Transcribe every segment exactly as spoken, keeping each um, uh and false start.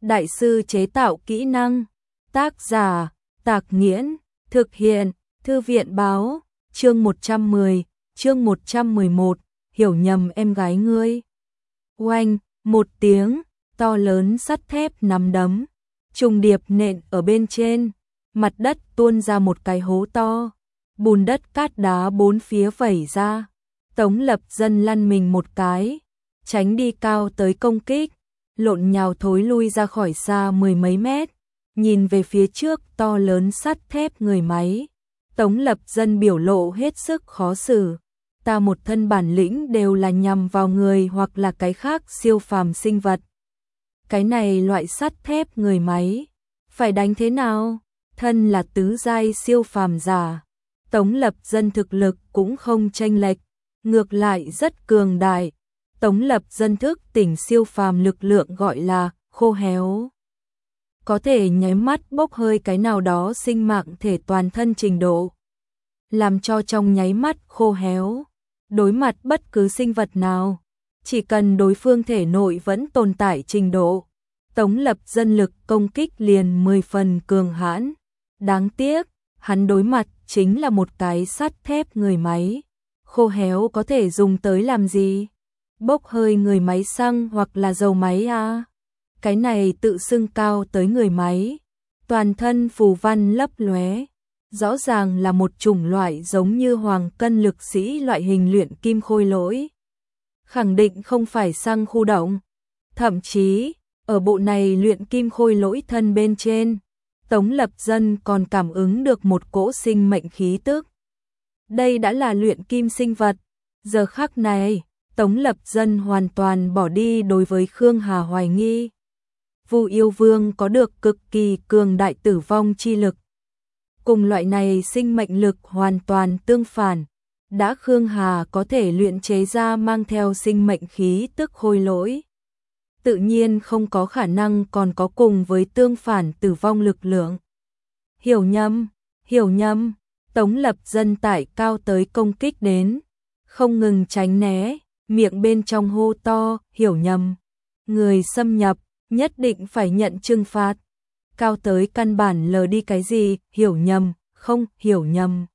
Đại sư chế tạo kỹ năng. Tác giả, Tạc Nghiễn. Thực hiện, Thư viện báo. Chương một trăm mười, chương một trăm mười một, hiểu nhầm em gái ngươi. Oanh, một tiếng, to lớn sắt thép nắm đấm, trùng điệp nện ở bên trên, mặt đất tuôn ra một cái hố to, bùn đất cát đá bốn phía vẩy ra. Tống Lập Dân lăn mình một cái, tránh đi cao tới công kích, lộn nhào thối lui ra khỏi xa mười mấy mét, nhìn về phía trước to lớn sắt thép người máy. Tống Lập Dân biểu lộ hết sức khó xử. Ta một thân bản lĩnh đều là nhằm vào người hoặc là cái khác siêu phàm sinh vật. Cái này loại sắt thép người máy, phải đánh thế nào? Thân là tứ giai siêu phàm giả, Tống Lập Dân thực lực cũng không chênh lệch, ngược lại rất cường đại. Tống Lập Dân thức tỉnh siêu phàm lực lượng gọi là khô héo, có thể nháy mắt bốc hơi cái nào đó sinh mạng thể toàn thân trình độ, làm cho trong nháy mắt khô héo. Đối mặt bất cứ sinh vật nào, chỉ cần đối phương thể nội vẫn tồn tại trình độ, Tống Lập Dân lực công kích liền mười phần cường hãn. Đáng tiếc, hắn đối mặt chính là một cái sắt thép người máy. Khô héo có thể dùng tới làm gì? Bốc hơi người máy xăng hoặc là dầu máy à? Cái này tự xưng cao tới người máy, toàn thân phù văn lấp lóe, rõ ràng là một chủng loại giống như hoàng cân lực sĩ loại hình luyện kim khôi lỗi. Khẳng định không phải xăng khu động. Thậm chí, ở bộ này luyện kim khôi lỗi thân bên trên, Tống Lập Dân còn cảm ứng được một cỗ sinh mệnh khí tức. Đây đã là luyện kim sinh vật. Giờ khắc này, Tống Lập Dân hoàn toàn bỏ đi đối với Khương Hà hoài nghi. Vu Yêu Vương có được cực kỳ cường đại tử vong chi lực. Cùng loại này sinh mệnh lực hoàn toàn tương phản. Đã Khương Hà có thể luyện chế ra mang theo sinh mệnh khí tức khôi lỗi, tự nhiên không có khả năng còn có cùng với tương phản tử vong lực lượng. Hiểu nhầm, hiểu nhầm. Tống Lập Dân tải cao tới công kích đến, không ngừng tránh né, miệng bên trong hô to, hiểu nhầm. Người xâm nhập, nhất định phải nhận trừng phạt. Cao tới căn bản lờ đi cái gì, hiểu nhầm, không, hiểu nhầm.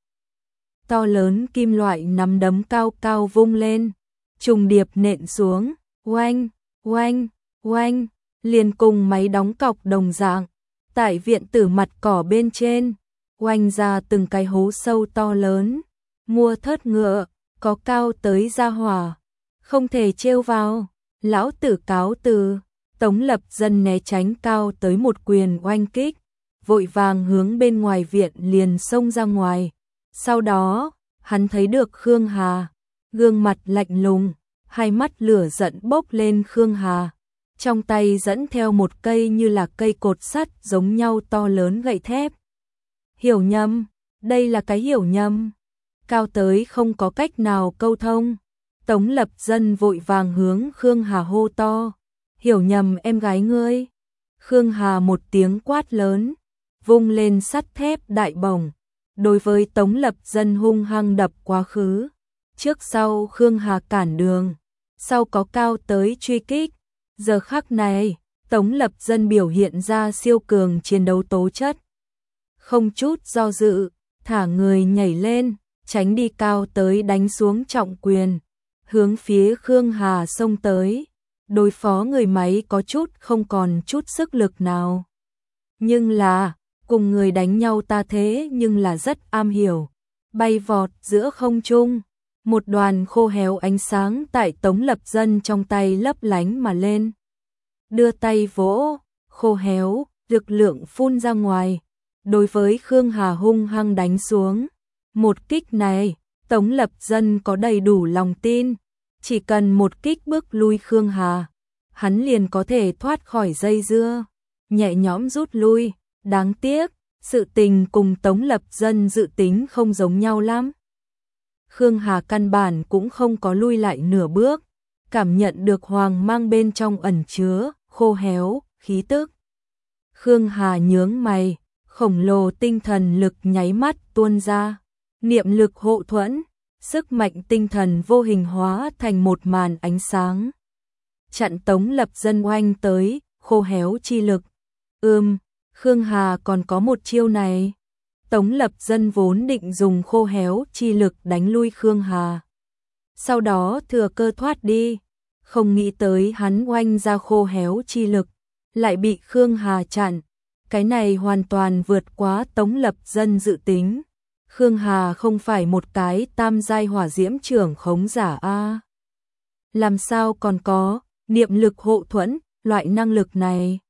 To lớn kim loại nắm đấm cao cao vung lên, trùng điệp nện xuống, oanh, oanh, oanh, liền cùng máy đóng cọc đồng dạng. Tại viện tử mặt cỏ bên trên, oanh ra từng cái hố sâu to lớn. Mua thớt ngựa, có cao tới ra hỏa, không thể trêu vào. Lão tử cáo từ. Tống Lập Dân né tránh cao tới một quyền oanh kích, vội vàng hướng bên ngoài viện liền xông ra ngoài. Sau đó, hắn thấy được Khương Hà, gương mặt lạnh lùng, hai mắt lửa giận bốc lên. Khương Hà trong tay dẫn theo một cây như là cây cột sắt giống nhau to lớn gậy thép. Hiểu nhầm, đây là cái hiểu nhầm. Cao tới không có cách nào câu thông. Tống Lập Dân vội vàng hướng Khương Hà hô to, hiểu nhầm em gái ngươi. Khương Hà một tiếng quát lớn, vung lên sắt thép đại bổng, đối với Tống Lập Dân hung hăng đập quá khứ. Trước sau Khương Hà cản đường, sau có cao tới truy kích. Giờ khắc này, Tống Lập Dân biểu hiện ra siêu cường chiến đấu tố chất. Không chút do dự, thả người nhảy lên, tránh đi cao tới đánh xuống trọng quyền, hướng phía Khương Hà xông tới. Đối phó người máy có chút không còn chút sức lực nào. Nhưng là, cùng người đánh nhau ta thế nhưng là rất am hiểu. Bay vọt giữa không trung, một đoàn khô héo ánh sáng tại Tống Lập Dân trong tay lấp lánh mà lên. Đưa tay vỗ, khô héo, lực lượng phun ra ngoài, đối với Khương Hà hung hăng đánh xuống. Một kích này, Tống Lập Dân có đầy đủ lòng tin. Chỉ cần một kích bước lui Khương Hà, hắn liền có thể thoát khỏi dây dưa, nhẹ nhõm rút lui. Đáng tiếc, sự tình cùng Tống Lập Dân dự tính không giống nhau lắm. Khương Hà căn bản cũng không có lui lại nửa bước, cảm nhận được hoàng mang bên trong ẩn chứa, khô héo, khí tức. Khương Hà nhướng mày, khổng lồ tinh thần lực nháy mắt tuôn ra, niệm lực hộ thuẫn. Sức mạnh tinh thần vô hình hóa thành một màn ánh sáng, chặn Tống Lập Dân oanh tới, khô héo chi lực. Ừm, Khương Hà còn có một chiêu này. Tống Lập Dân vốn định dùng khô héo chi lực đánh lui Khương Hà, sau đó thừa cơ thoát đi, không nghĩ tới hắn oanh ra khô héo chi lực, lại bị Khương Hà chặn. Cái này hoàn toàn vượt quá Tống Lập Dân dự tính. Khương Hà không phải một cái tam giai hỏa diễm trưởng khống giả a. Làm sao còn có niệm lực hộ thuẫn, loại năng lực này.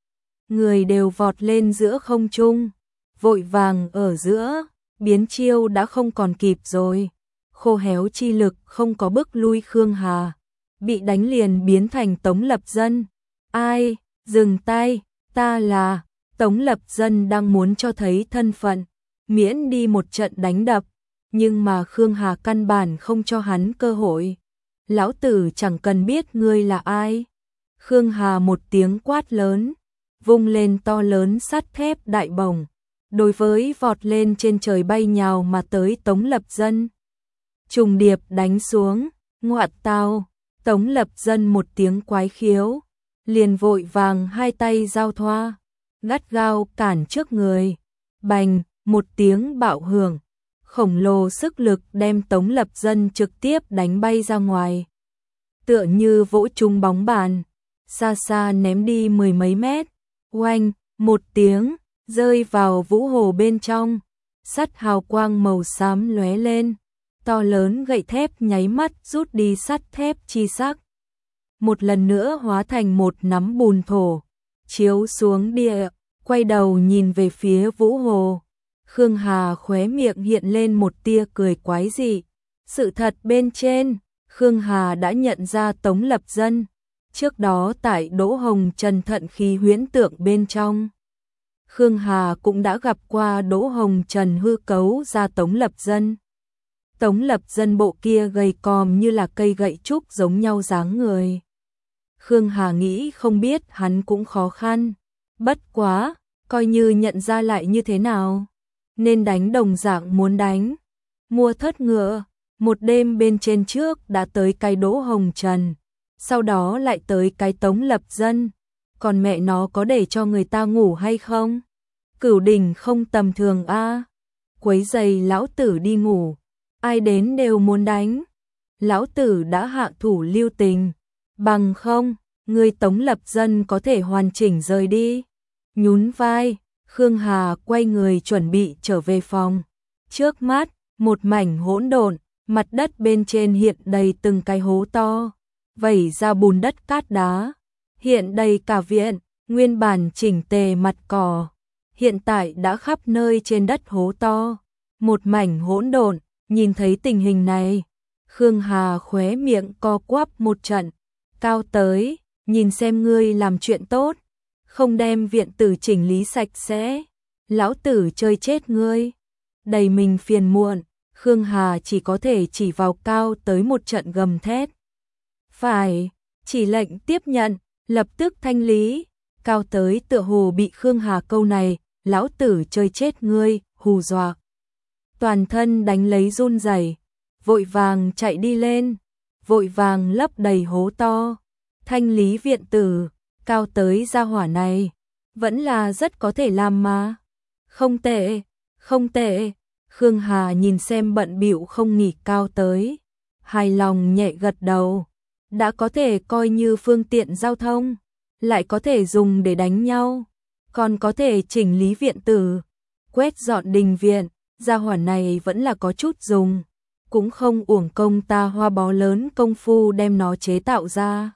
Người đều vọt lên giữa không trung, vội vàng ở giữa, biến chiêu đã không còn kịp rồi. Khô héo chi lực không có bức lui Khương Hà, bị đánh liền biến thành Tống Lập Dân. Ai, dừng tay, ta là... Tống Lập Dân đang muốn cho thấy thân phận, miễn đi một trận đánh đập, nhưng mà Khương Hà căn bản không cho hắn cơ hội. Lão tử chẳng cần biết ngươi là ai. Khương Hà một tiếng quát lớn, vung lên to lớn sắt thép đại bổng, đối với vọt lên trên trời bay nhào mà tới Tống Lập Dân. Trùng điệp đánh xuống, ngoạn tao, Tống Lập Dân một tiếng quái khiếu, liền vội vàng hai tay giao thoa, gắt gao cản trước người. Bành, một tiếng bạo hưởng, khổng lồ sức lực đem Tống Lập Dân trực tiếp đánh bay ra ngoài. Tựa như vỗ trúng bóng bàn, xa xa ném đi mười mấy mét, oanh, một tiếng, rơi vào vũ hồ bên trong, sắt hào quang màu xám lóe lên, to lớn gậy thép nháy mắt rút đi sắt thép chi sắc. Một lần nữa hóa thành một nắm bùn thổ, chiếu xuống địa, quay đầu nhìn về phía vũ hồ. Khương Hà khóe miệng hiện lên một tia cười quái dị. Sự thật bên trên, Khương Hà đã nhận ra Tống Lập Dân. Trước đó tại Đỗ Hồng Trần thận khí huyễn tượng bên trong, Khương Hà cũng đã gặp qua Đỗ Hồng Trần hư cấu ra Tống Lập Dân. Tống Lập Dân bộ kia gầy còm như là cây gậy trúc giống nhau dáng người. Khương Hà nghĩ không biết hắn cũng khó khăn. Bất quá, coi như nhận ra lại như thế nào. Nên đánh đồng dạng muốn đánh. Mua thất ngựa, một đêm bên trên trước đã tới cái Đỗ Hồng Trần, sau đó lại tới cái Tống Lập Dân. Còn mẹ nó có để cho người ta ngủ hay không? Cửu đỉnh không tầm thường a. Quấy giày lão tử đi ngủ, ai đến đều muốn đánh. Lão tử đã hạ thủ lưu tình, bằng không, người Tống Lập Dân có thể hoàn chỉnh rời đi. Nhún vai, Khương Hà quay người chuẩn bị trở về phòng. Trước mắt, một mảnh hỗn độn, mặt đất bên trên hiện đầy từng cái hố to, vẩy ra bùn đất cát đá, hiện đầy cả viện. Nguyên bản chỉnh tề mặt cỏ, hiện tại đã khắp nơi trên đất hố to, một mảnh hỗn độn. Nhìn thấy tình hình này, Khương Hà khóe miệng co quắp một trận. Cao tới, nhìn xem ngươi làm chuyện tốt, không đem viện tử chỉnh lý sạch sẽ, lão tử chơi chết ngươi. Đầy mình phiền muộn, Khương Hà chỉ có thể chỉ vào Cao tới một trận gầm thét. Phải, chỉ lệnh tiếp nhận, lập tức thanh lý. Cao tới tựa hồ bị Khương Hà câu này, lão tử chơi chết ngươi, hù dọa. Toàn thân đánh lấy run rẩy, vội vàng chạy đi lên, vội vàng lấp đầy hố to, thanh lý viện tử. Cao tới gia hỏa này, vẫn là rất có thể làm mà. Không tệ, không tệ. Khương Hà nhìn xem bận bịu không nghỉ Cao tới, hài lòng nhẹ gật đầu. Đã có thể coi như phương tiện giao thông, lại có thể dùng để đánh nhau, còn có thể chỉnh lý viện tử, quét dọn đình viện. Gia hỏa này vẫn là có chút dùng, cũng không uổng công ta hoa bó lớn công phu đem nó chế tạo ra.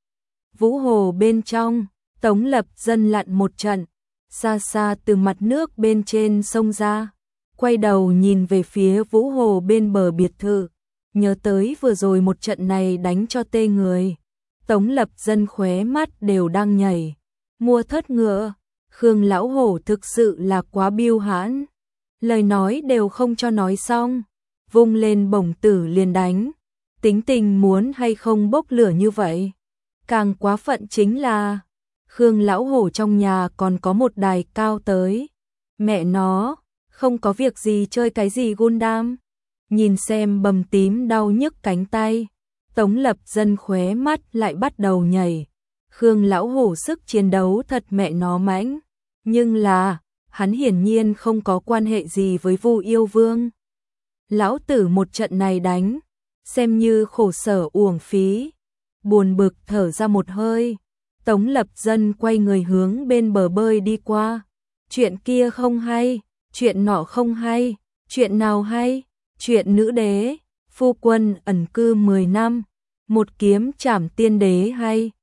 Vũ hồ bên trong, Tống Lập Dân lặn một trận, xa xa từ mặt nước bên trên sông ra, quay đầu nhìn về phía vũ hồ bên bờ biệt thự, nhớ tới vừa rồi một trận này đánh cho tê người. Tống Lập Dân khóe mắt đều đang nhảy. Mua thất ngựa, Khương lão hổ thực sự là quá biêu hãn, lời nói đều không cho nói xong, vung lên bổng tử liền đánh. Tính tình muốn hay không bốc lửa như vậy. Càng quá phận chính là Khương lão hổ trong nhà còn có một đài Cao tới. Mẹ nó, không có việc gì chơi cái gì Gundam. Nhìn xem bầm tím đau nhức cánh tay, Tống Lập Dân khóe mắt lại bắt đầu nhảy. Khương lão hổ sức chiến đấu thật mẹ nó mãnh, nhưng là, hắn hiển nhiên không có quan hệ gì với Vu Yêu Vương. Lão tử một trận này đánh, xem như khổ sở uổng phí, buồn bực thở ra một hơi. Tống Lập Dân quay người hướng bên bờ bơi đi qua. Chuyện kia không hay, chuyện nọ không hay, chuyện nào hay? Chuyện nữ đế, phu quân ẩn cư mười năm, một kiếm trảm tiên đế hay.